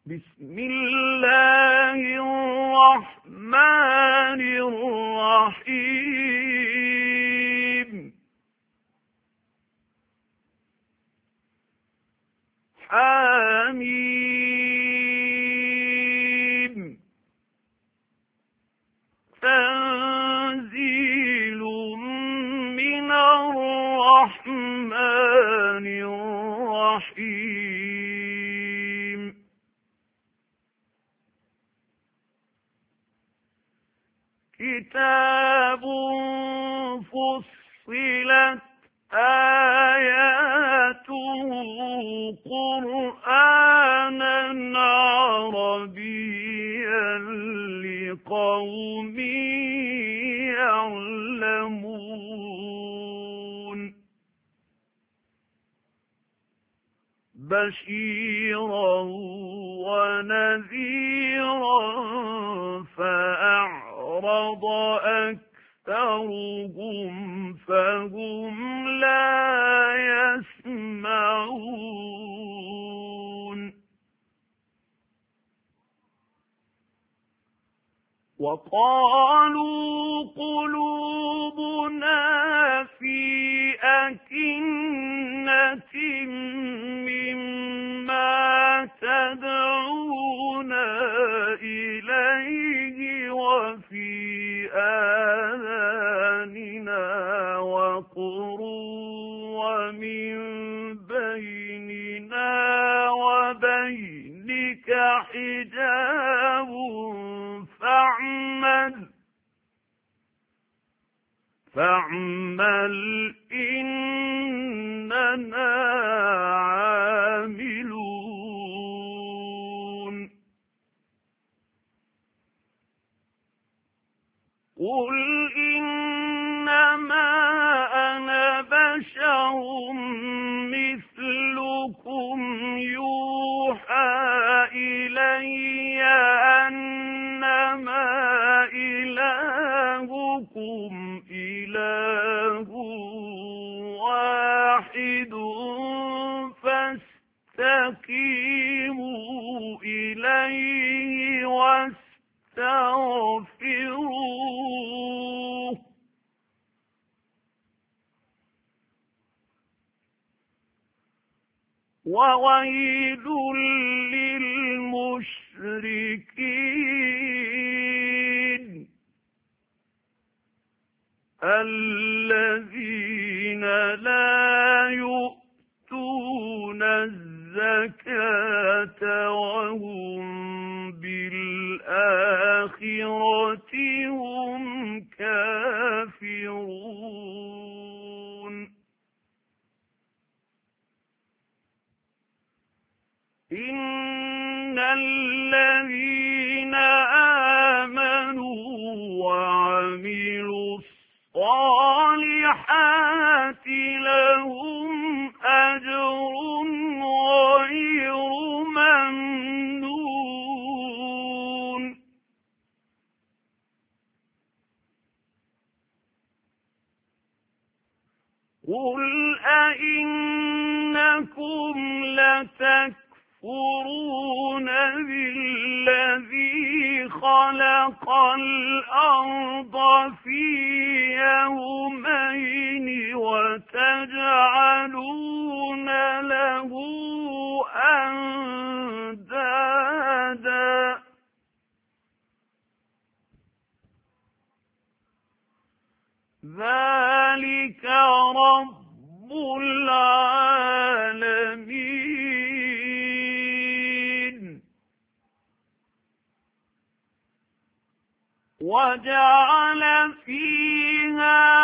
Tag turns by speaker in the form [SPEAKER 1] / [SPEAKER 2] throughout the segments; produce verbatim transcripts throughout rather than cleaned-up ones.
[SPEAKER 1] بسم الله الرحمن الرحيم حميم تنزيل من الرحمن الرحيم كتاب فصلت آياته قرآنا عربيا لقوم يعلمون بشيرا ونذيرا فأعرض أكثرهم فهم لا يسمعون وقالوا قلوبنا في أكنة مما تدعونا إليه وفي آذاننا وقر ومن بيننا وبينك حجاب فاعمل فاعمل إننا عاملون قل إنما أنا بشر مثلكم يوحى إلي أنما إلهكم إله واحد فاستقيموا إليه واستغفروه وويل للمشركين الذين لا يؤتون الزكاة وهم بالآخرة هم كافرون إن الذين آمنوا وعملوا الصالحات لهم أجر غير ممنون قل أئنكم لتكفرون بالذي خلق الأرض في يومين وتجعلون له أندادا ذلك رب العالمين وجعل فيها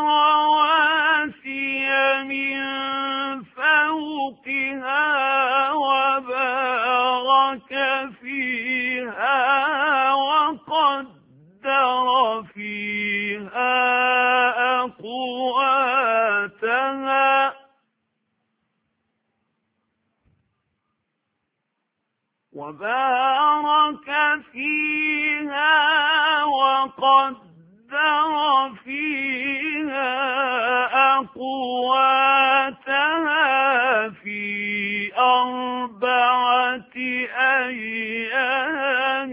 [SPEAKER 1] رواسي من فوقها وبارك فيها وقدر فيها أقواتها وبارك فيها وقدر فيها أقواتها أقواتها في أربعة أيام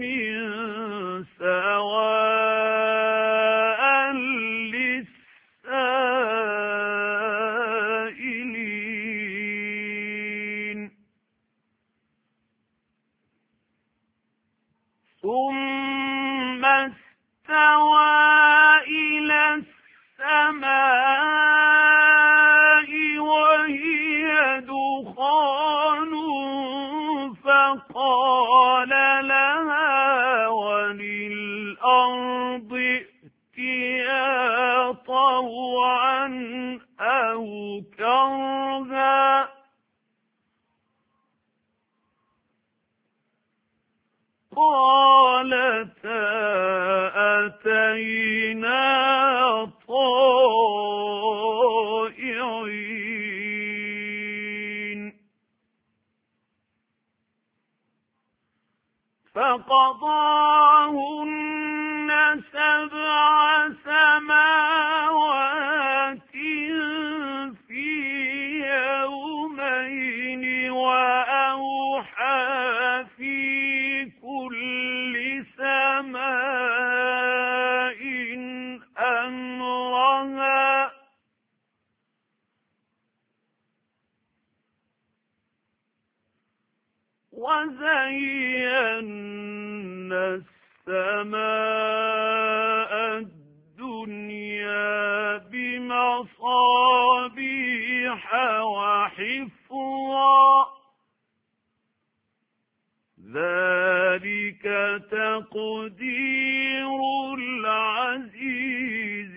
[SPEAKER 1] سواء للسائلين ثم استوى إلى السماء وهي دخان فقال لها وللأرض ائتيا طوعا أو كرها قالتا أتينا طائعين فقضاهن سبع سماوات في يومين وأوحى في كل سماء أمرها وزينا السماء الدنيا بمصابيح وحفظا ذلك تقدير العزيز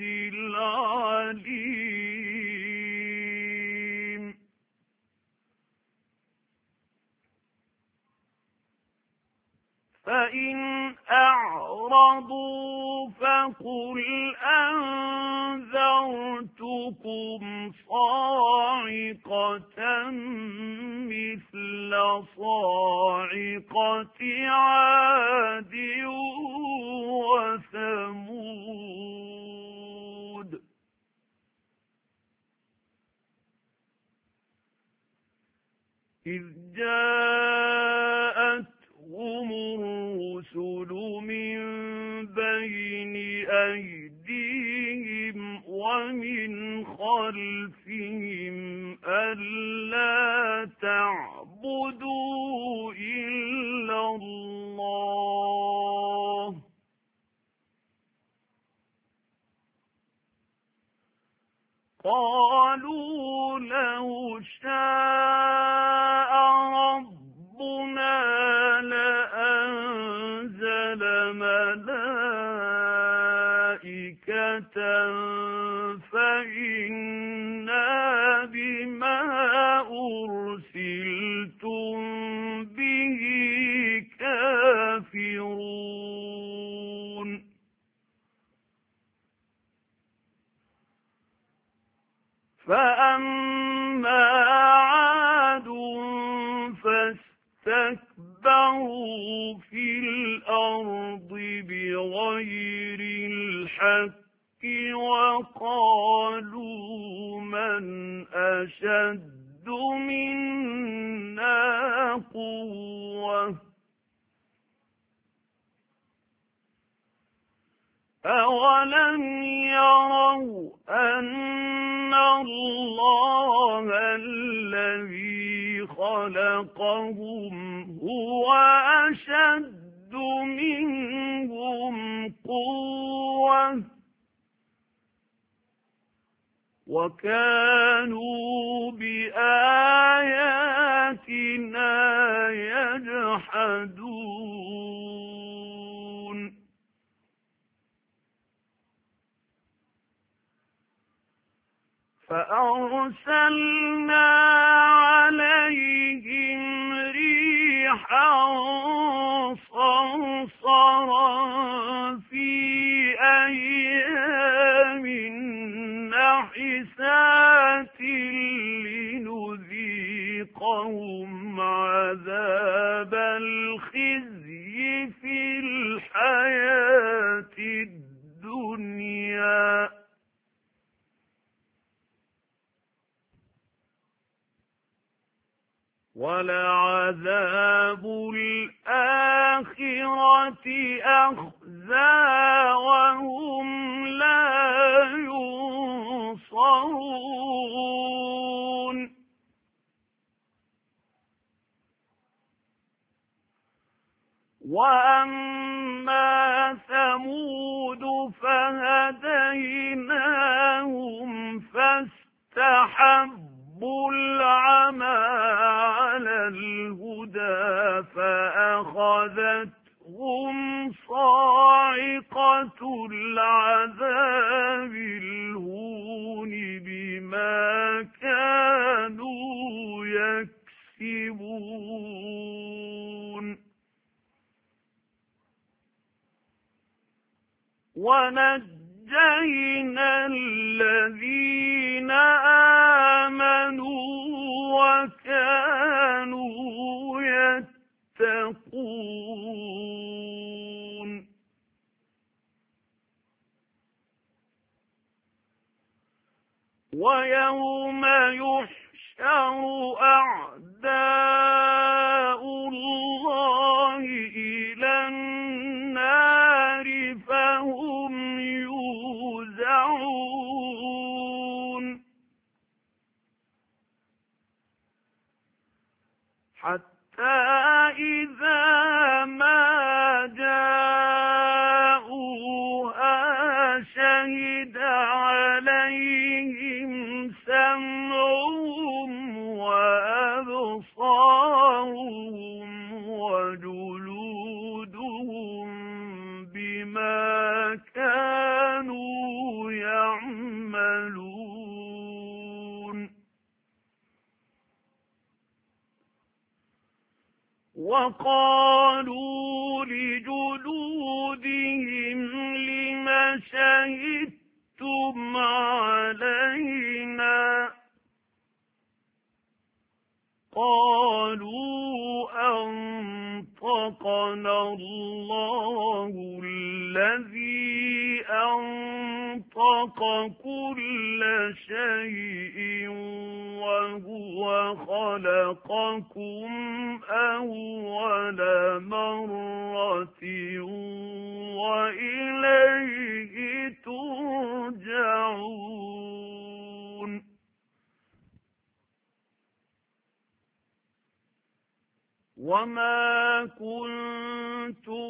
[SPEAKER 1] العليم فإن أعرضوا فقل أنذرتكم صاعقة مثل صاعقة عاد وثمود إذ جاءتهم الرسل من بين أيديهم ومن خلفهم ألا تعبدوا إلا الله قالوا لو شاء ربنا لأنزل ملائكة فإنا بما أرسلتم به كافرون فأما عاد فاستكبروا في الأرض بغير الحق وقالوا من أشد منا قوة أولم يروا أن الله الذي خلقهم هو أشد منهم قوة وكانوا بآياتنا يجحدون فأرسلنا عليهم ريحا صرصرا في أيام نحسات لنذيقهم عذاب الخزي في الحياة الدنيا وَلَعَذَابُ الْآخِرَةِ أَخْزَىٰ وَهُمْ لَا يُنصَرُونَ وَأَمَّا ثَمُودُ فَهَدَيْنَاهُمْ فَاسْتَحَبُّوا الْعَمَىٰ عَلَى الْهُدَىٰ فَأَخَذَتْهُمْ صَاعِقَةُ الْعَذَابِ الْهُونِ بِمَا كَانُوا يَكْسِبُونَ وَنَجَّيْنَا الَّذِينَ آمَنُوا وَكَانُوا يَتَّقُونَ وَيَوْمَ يُحْشَرُ أَعْدَاءُ اللَّهِ إِلَى النَّارِ فَهُمْ يُوزَعُونَ حَتَّى إِذَا مَا جَاءُوهَا شَهِدَ عَلَيْهِمْ سَمْعُهُمْ وَأَبْصَارُهُمْ وَجُلُودُهُم بِمَا كَانُوا يَعْمَلُونَ وَقَالُوا لِجُلُودِهِمْ لِمَ شَهِدتُّمْ عَلَيْنَا قَالُوا أَنطَقَنَا اللَّهُ الَّذِي أَنطَقَ كُلَّ شَيْءٍ وَهُوَ خَلَقَكُمْ أَوَّلَ مَرَّةٍ وَإِلَيْهِ تُرْجَعُونَ وَمَا كُنتُمْ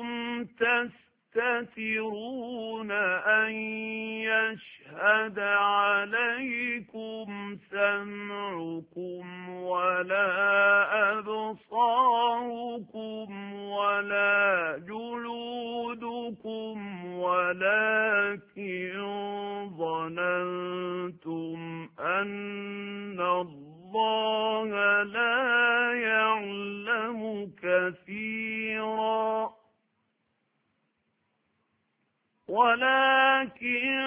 [SPEAKER 1] تَسْتَتِرُونَ أَن يَشْهَدَ عَلَيْكُمْ سَمْعُكُمْ وَلَا أَبْصَارُكُمْ وَلَا جُلُودُكُمْ وَلَكِنْ ظَنَنتُمْ أَنَّ اللَّهَ لَا يَعْلَمُ كَثِيرًا وَلَكِنْ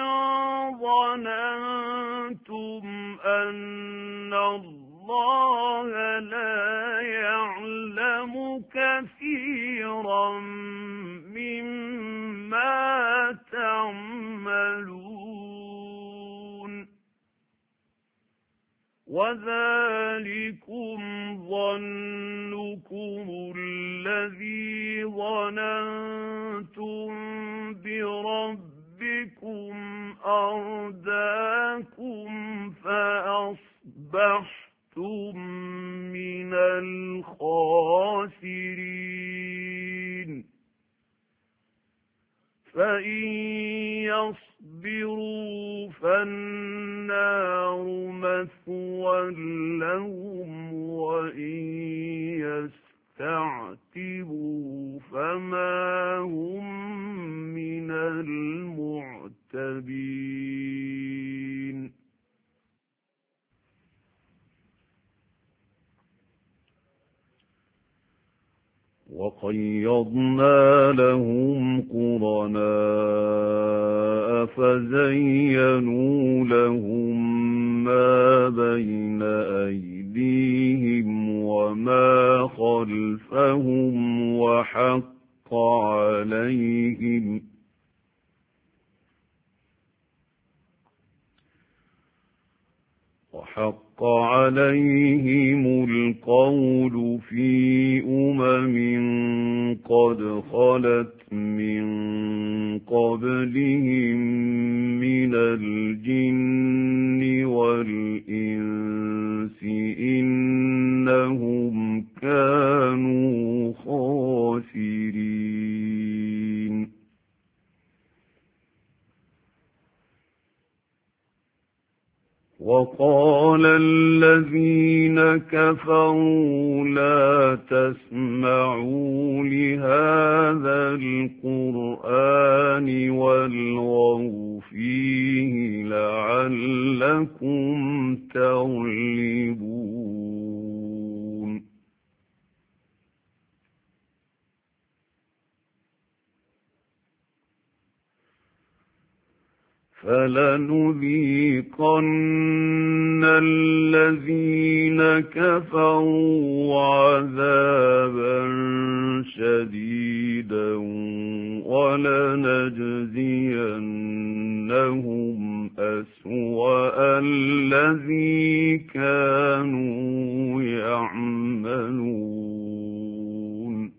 [SPEAKER 1] ظَنَنتُمْ أَنَّ اللَّهَ لَا يَعْلَمُ كَثِيرًا مِّمَّا تَعْمَلُونَ وَذَلِكُمْ ظَنُّكُمُ الَّذِي ظَنَنتُم بِرَبِّكُمْ أَرْدَاكُمْ فَأَصْبَحْتُم مِّنَ الْخَاسِرِينَ فَإِن يَصْبِرُوا فَالنَّارُ مَثْوًى لَّهُمْ وَإِن يَسْتَعْتِبُوا فَمَا هُم مِّنَ الْمُعْتَبِينَ وَقَيَّضْنَا لَهُمْ قُرَنَاءَ فَزَيَّنُوا لَهُم مَّا بَيْنَ أَيْدِيهِمْ وَمَا خَلْفَهُمْ وَحَقَّ عَلَيْهِمْ وحق عليهم القول في أمم قد خلت من قبلهم من الجن والإنس إنهم كانوا خاسرين وقال الذين كفروا لا تسمعوا لهذا القرآن والغوا فيه لعلكم تغلبون فلنذيقن الذين كفروا عذابا شديدا ولنجزينهم أسوأ الذي كانوا يعملون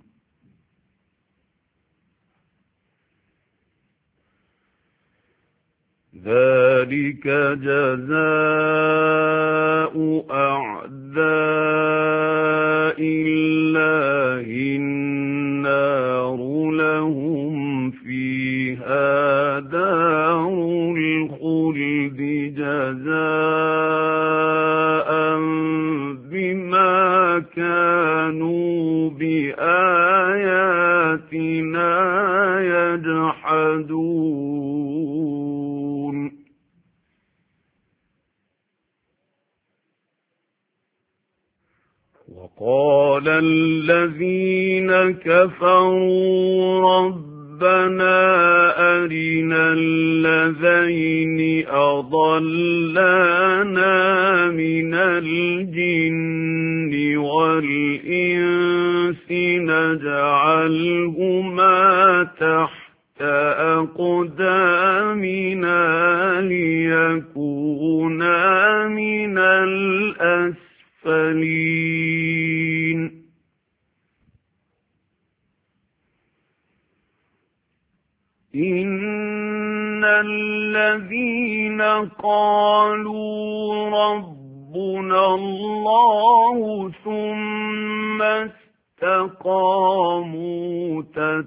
[SPEAKER 1] ذلك جزاء أعداء الله النار لهم فيها دار الخلد جزاء بما كانوا بآياتنا يجحدون وقال الذين كفروا ربنا أرنا الذين أضلانا من الجن والإنس نجعلهما تحت أقدامنا ليكونا من الأسفلين إن الذين قالوا ربنا الله ثم استقاموا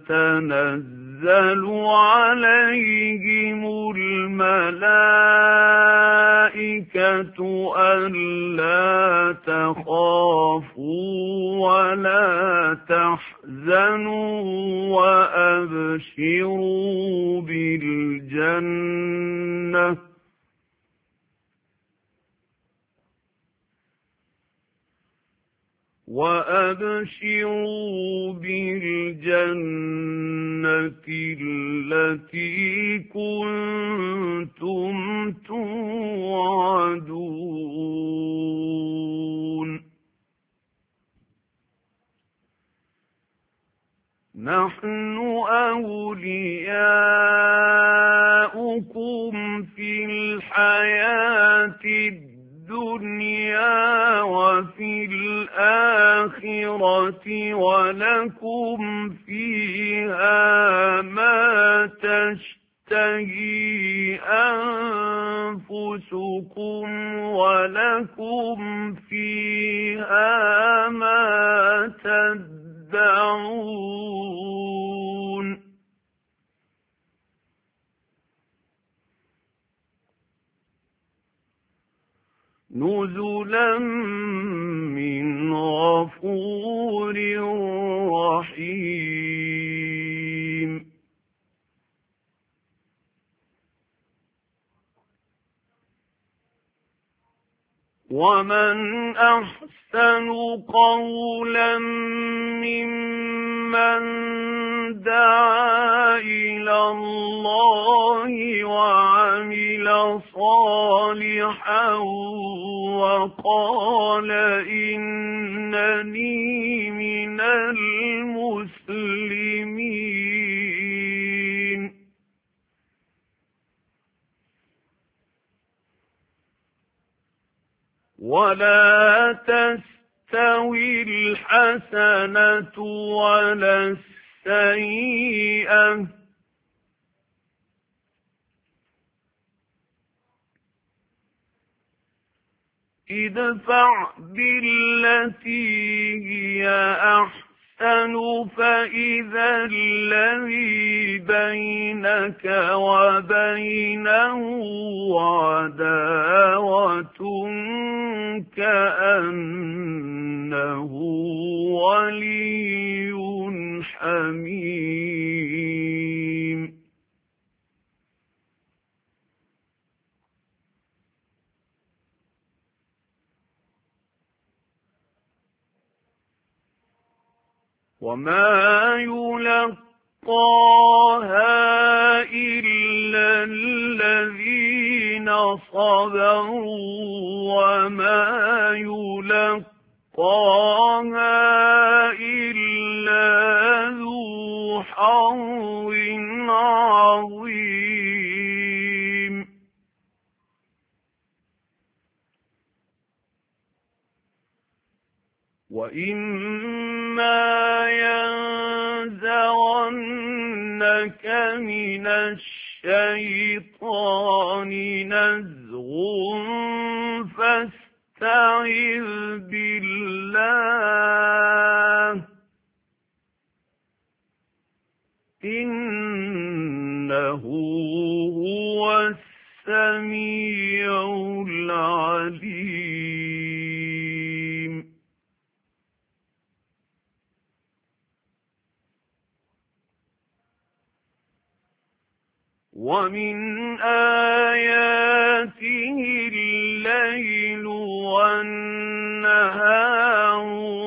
[SPEAKER 1] تتنزل عليهم الملائكة ألا تخافوا ولا تحزنوا وأبشروا بالجنة وأبشروا بالجنة التي كنتم توعدون نحن أولياؤكم في الحياة الدنيا وفي الآخرة ولكم فيها ما تشتهي أنفسكم ولكم فيها ما تدعون نزلا من غفور رحيم ومن أحسن قولا ممن دعا إلى الله وعمل صالحا وقال إنني من المسلمين الحسنة ولا السيئة ادفع بالتي هي أحسن فإذا الذي بينك وبينه عداوة كأنه ولي حميم وما يلقاها إلا الذين صبروا وما يلقاها إلا ذو حظ عظيم وإما ينزغنك من الشيطان نزغ فاستعذ بالله إنه هو السميع العليم ومن آياته الليل والنهار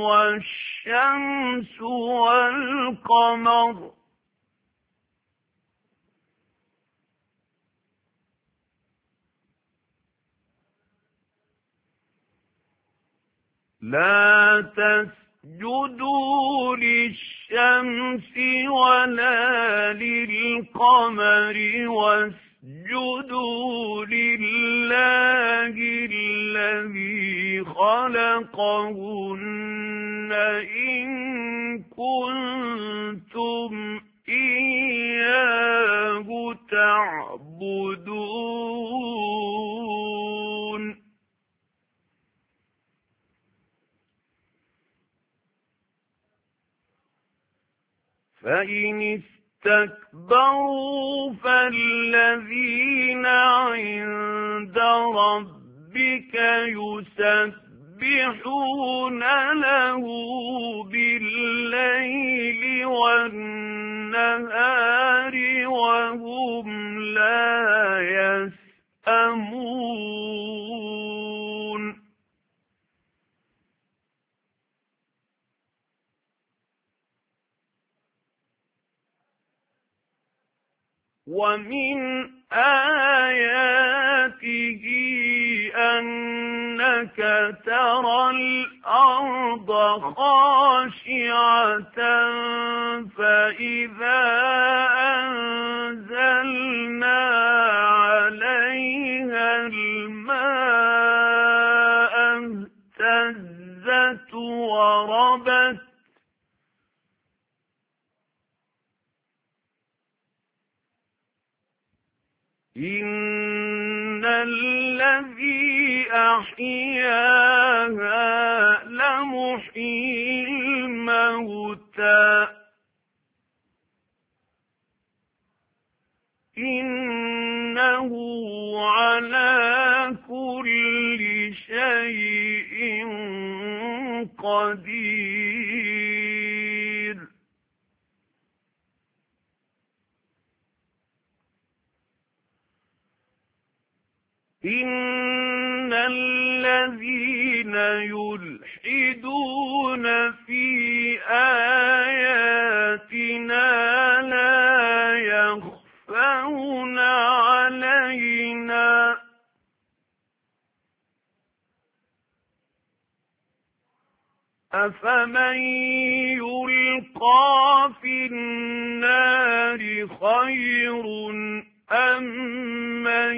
[SPEAKER 1] والشمس والقمر لا تسجدوا للشمس ولا للقمر واسجدوا لله الذي خلقهن إن كنتم إياه تعبدون فإن استكبروا فالذين عند ربك يسبحون له بالليل والنهار وهم لا يسأمون ومن آياته أنك ترى الأرض خاشعة فإذا أنزلنا عليها الماء اهتزت وربت إن الذي أحياها لمحيي الموتى إنه على كل شيء قدير إن الذين يلحدون في آياتنا لا يخفون علينا أفمن يلقى في النار خير أم من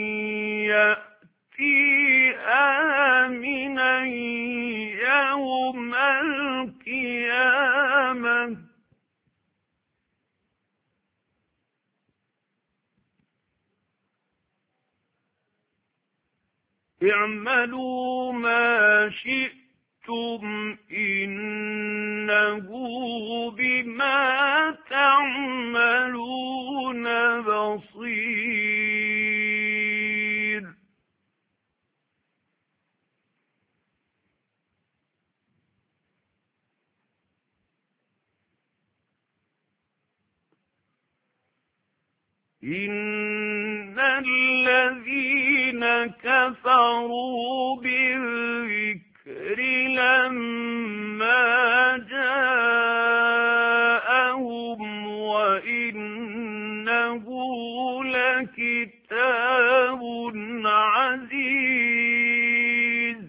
[SPEAKER 1] يأتي آمنا يوم القيامة اعملوا ما شئتم إنه بما تعملون بصير. إن الذين كفروا بالذكر لما جاءهم وإنه لكتاب عزيز.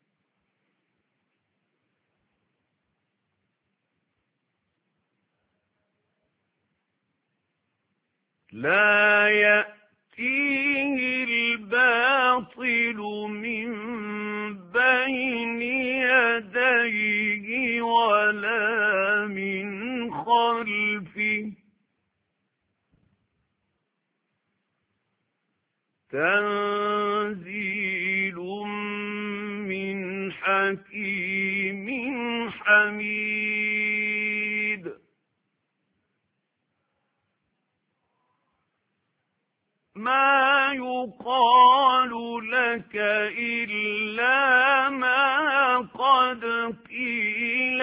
[SPEAKER 1] لا يأتيه الباطل من بين يديه ولا من خلفه تنزيل من حكيم حميد. ما يقال لك إلا ما قد قيل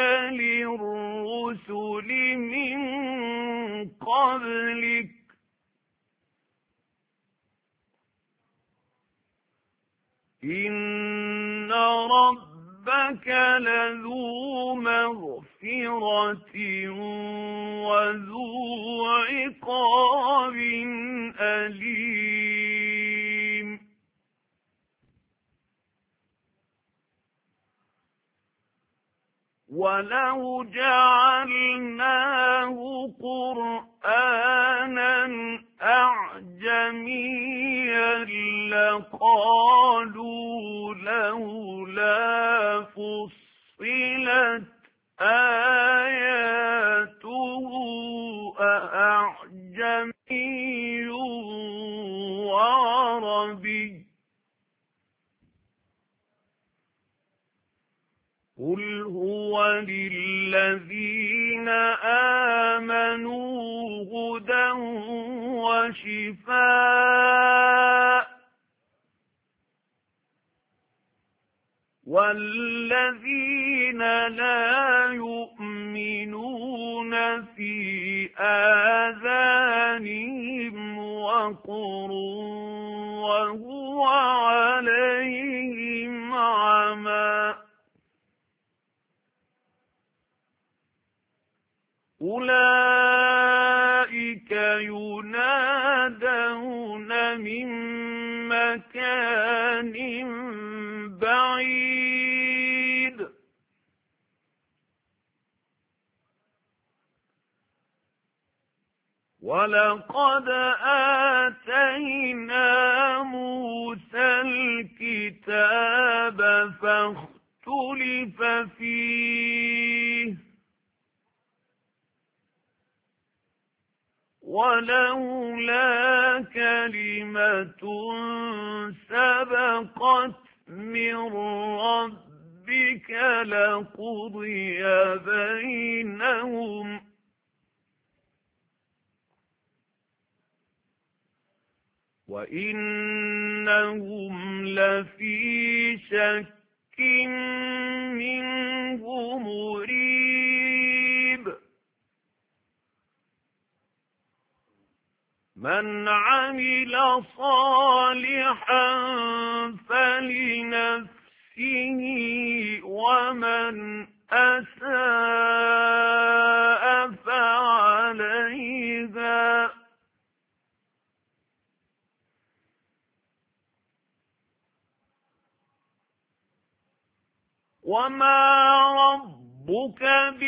[SPEAKER 1] للرسل من قبلك إن ربك لذو مغفرة وذو عقاب أليم. ولو جعلناه قرآنا أعجميا لقالوا لولا فصلت آياته أأعجمي وعربي قل هو للذين آمنوا هدى وشفاء والذين لا يؤمنون في آذانهم وقر وهو عليهم عمى أولئك ينادون من مكان بعيد ولقد آتينا موسى الكتاب فاختلف فيه ولولا كلمة سبقت من ربك لقضي بينهم وإنهم لفي شك منه مريب. من عمل صالحا فلنفسه ومن أساء فعليها وما ربك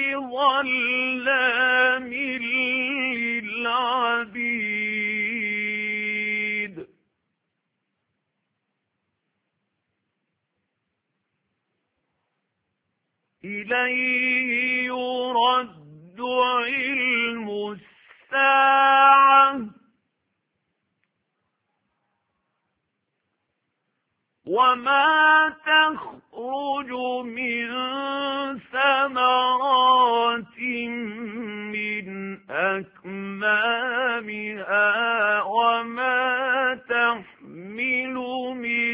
[SPEAKER 1] بظلام للعبيد. إليه يرد علم الساعة وما تخرج من ثمرات من أكمامها وما تحمل من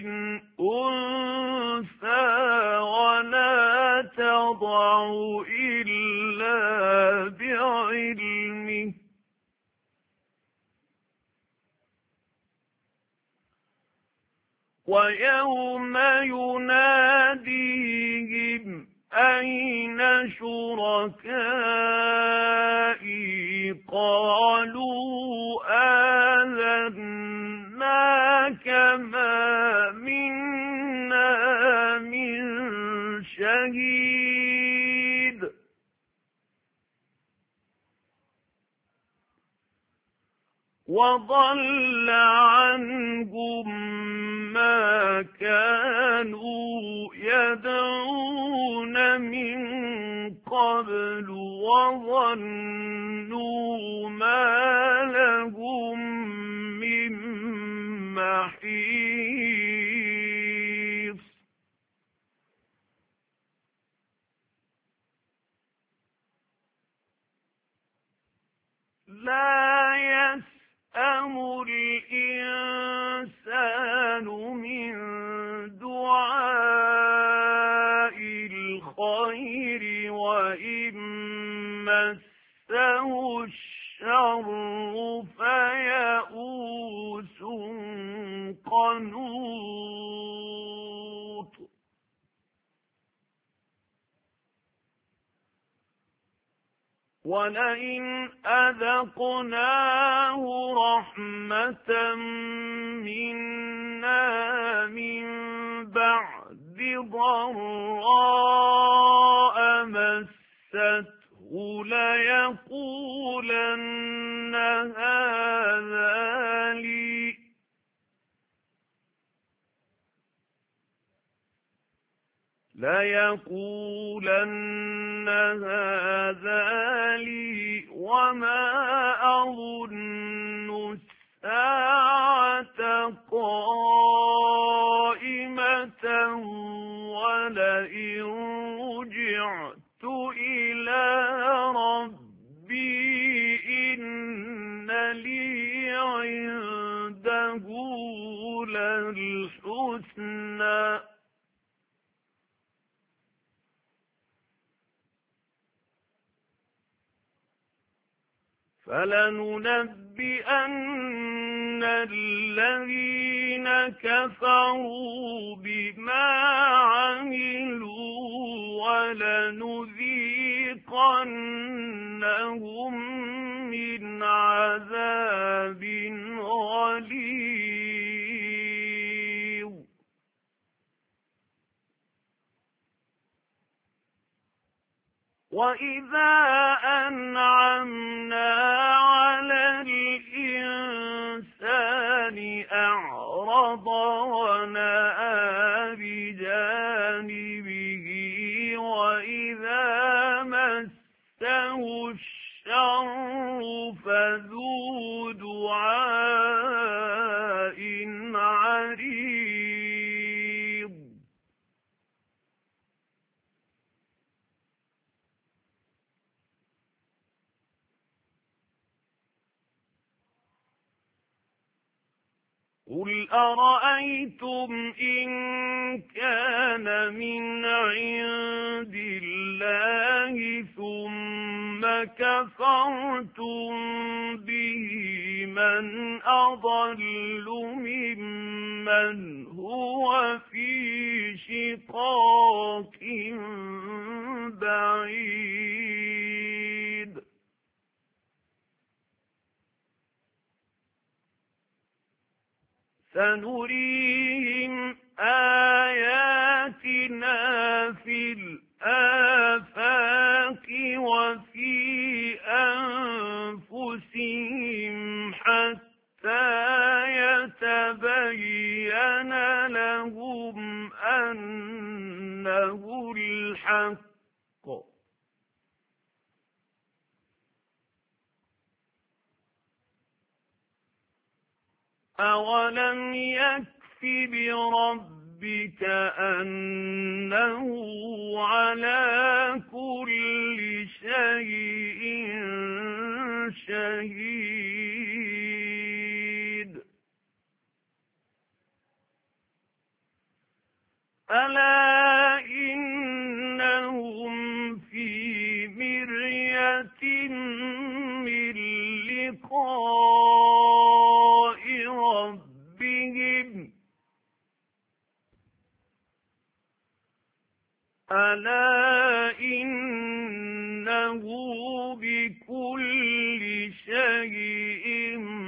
[SPEAKER 1] أنثى ولا تضع إلا بعلمه ويوم يناديهم أين شركائي قالوا آذناك ما منا من شهيد وضل عنهم ما كانوا يدعون من قبل وظنوا ما لهم من محيص لا يسأم الإنسان من دعاء الخير وإن مسه الشر فيئوس قنوط ولئن أذقناه رحمة منا من بعد ضراء مسته ليقولن هذا لي ليقولن هذا لي وما أظن الساعة قائمة ولئن رجعت إلى ربي إن لي عنده للحسنى فلننبئن الذين كفروا بما عملوا ولنذيقنهم من عذاب غليظ وإذا أنعمنا على الإنسان أعرض ونأى بجانبه وإذا مسه الشر فذو دعاء عريض قل أرأيتم إن كان من عند الله ثم كفرتم به من أضل ممن هو في شقاق بعيد سنريهم آياتنا في الآفاق وفي أنفسهم حتى يتبين لهم أنه الحق أولم يكف بربك ربك أنه على كل شيء شهيد ألا إنهم في مرية من لقاء ربهم ألا إنه بكل شيء